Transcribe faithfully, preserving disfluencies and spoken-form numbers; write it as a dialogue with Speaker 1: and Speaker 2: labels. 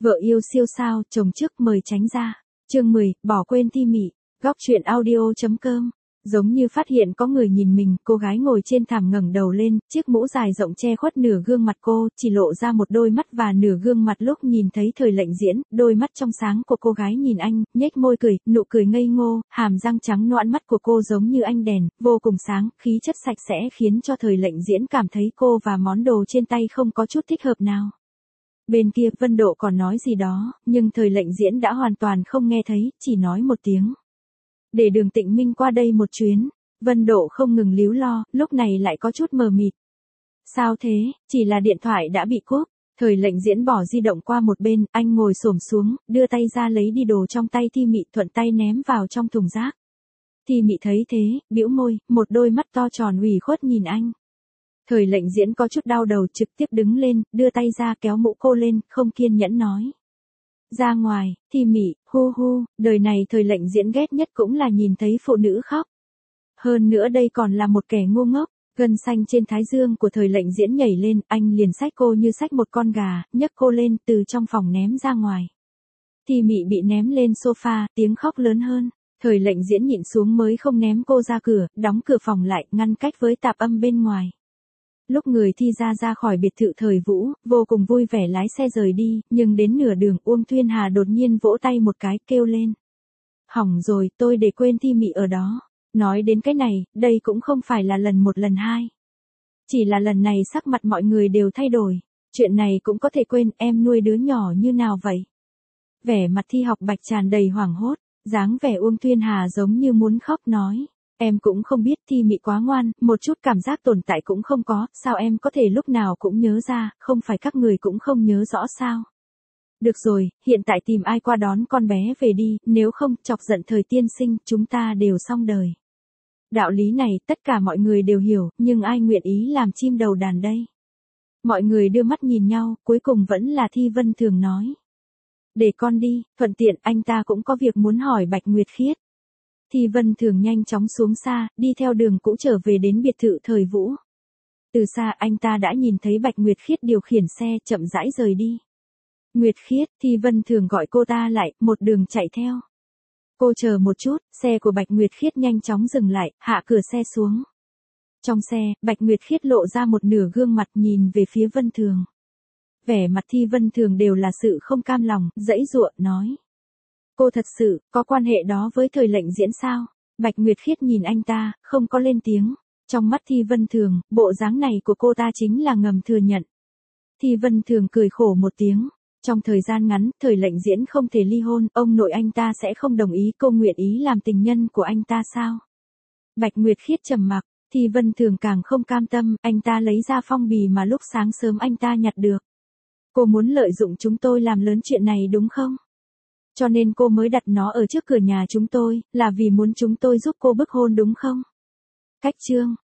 Speaker 1: Vợ yêu siêu sao, chồng trước mời tránh ra. Chương mười, bỏ quên Thi Mị. Góc truyện audio chấm com. Giống như phát hiện có người nhìn mình, cô gái ngồi trên thảm ngẩng đầu lên, chiếc mũ dài rộng che khuất nửa gương mặt cô, chỉ lộ ra một đôi mắt và nửa gương mặt lúc nhìn thấy Thời Lệnh Diễn, đôi mắt trong sáng của cô gái nhìn anh, nhếch môi cười, nụ cười ngây ngô, hàm răng trắng nõn, mắt của cô giống như ánh đèn, vô cùng sáng, khí chất sạch sẽ khiến cho Thời Lệnh Diễn cảm thấy cô và món đồ trên tay không có chút thích hợp nào. Bên kia Vân Độ còn nói gì đó, nhưng Thời Lệnh Diễn đã hoàn toàn không nghe thấy, chỉ nói một tiếng. Để Đường Tịnh Minh qua đây một chuyến. Vân Độ không ngừng líu lo, lúc này lại có chút mờ mịt. Sao thế, chỉ là điện thoại đã bị cúp. Thời Lệnh Diễn bỏ di động qua một bên, anh ngồi xổm xuống, đưa tay ra lấy đi đồ trong tay Thi Mị, thuận tay ném vào trong thùng rác. Thi Mị thấy thế, bĩu môi, một đôi mắt to tròn ủy khuất nhìn anh. Thời Lệnh Diễn có chút đau đầu, trực tiếp đứng lên, đưa tay ra kéo mũ cô lên, không kiên nhẫn nói. Ra ngoài. Thi Mị, hu hu, đời này Thời Lệnh Diễn ghét nhất cũng là nhìn thấy phụ nữ khóc. Hơn nữa đây còn là một kẻ ngu ngốc. Gân xanh trên thái dương của Thời Lệnh Diễn nhảy lên, anh liền xách cô như xách một con gà, nhấc cô lên từ trong phòng ném ra ngoài. Thi Mị bị ném lên sofa, tiếng khóc lớn hơn. Thời Lệnh Diễn nhịn xuống mới không ném cô ra cửa, đóng cửa phòng lại, ngăn cách với tạp âm bên ngoài. Lúc người Thi ra ra khỏi biệt thự Thời Vũ, vô cùng vui vẻ lái xe rời đi, nhưng đến nửa đường Uông Thuyên Hà đột nhiên vỗ tay một cái, kêu lên. Hỏng rồi, tôi để quên Thi Mị ở đó. Nói đến cái này, đây cũng không phải là lần một lần hai. Chỉ là lần này sắc mặt mọi người đều thay đổi. Chuyện này cũng có thể quên, em nuôi đứa nhỏ như nào vậy? Vẻ mặt Thi Học Bạch tràn đầy hoảng hốt, dáng vẻ Uông Thuyên Hà giống như muốn khóc nói. Em cũng không biết, Thi Mị quá ngoan, một chút cảm giác tồn tại cũng không có, sao em có thể lúc nào cũng nhớ ra, không phải các người cũng không nhớ rõ sao? Được rồi, hiện tại tìm ai qua đón con bé về đi, nếu không, chọc giận Thời tiên sinh, chúng ta đều xong đời. Đạo lý này, tất cả mọi người đều hiểu, nhưng ai nguyện ý làm chim đầu đàn đây? Mọi người đưa mắt nhìn nhau, cuối cùng vẫn là Thi Vân Thường nói. Để con đi, thuận tiện anh ta cũng có việc muốn hỏi Bạch Nguyệt Khiết. Thi Vân Thường nhanh chóng xuống xa, đi theo đường cũ trở về đến biệt thự Thời Vũ. Từ xa anh ta đã nhìn thấy Bạch Nguyệt Khiết điều khiển xe chậm rãi rời đi. Nguyệt Khiết, Thi Vân Thường gọi cô ta lại, một đường chạy theo. Cô chờ một chút, xe của Bạch Nguyệt Khiết nhanh chóng dừng lại, hạ cửa xe xuống. Trong xe, Bạch Nguyệt Khiết lộ ra một nửa gương mặt nhìn về phía Vân Thường. Vẻ mặt Thi Vân Thường đều là sự không cam lòng, giãy giụa, nói. Cô thật sự, có quan hệ đó với Thời Lệnh Diễn sao? Bạch Nguyệt Khiết nhìn anh ta, không có lên tiếng. Trong mắt Thi Vân Thường, bộ dáng này của cô ta chính là ngầm thừa nhận. Thi Vân Thường cười khổ một tiếng. Trong thời gian ngắn, Thời Lệnh Diễn không thể ly hôn, ông nội anh ta sẽ không đồng ý cô nguyện ý làm tình nhân của anh ta sao? Bạch Nguyệt Khiết trầm mặc, Thi Vân Thường càng không cam tâm, anh ta lấy ra phong bì mà lúc sáng sớm anh ta nhặt được. Cô muốn lợi dụng chúng tôi làm lớn chuyện này đúng không? Cho nên cô mới đặt nó ở trước cửa nhà chúng tôi, là vì muốn chúng tôi giúp cô bức hôn đúng không? Cách chương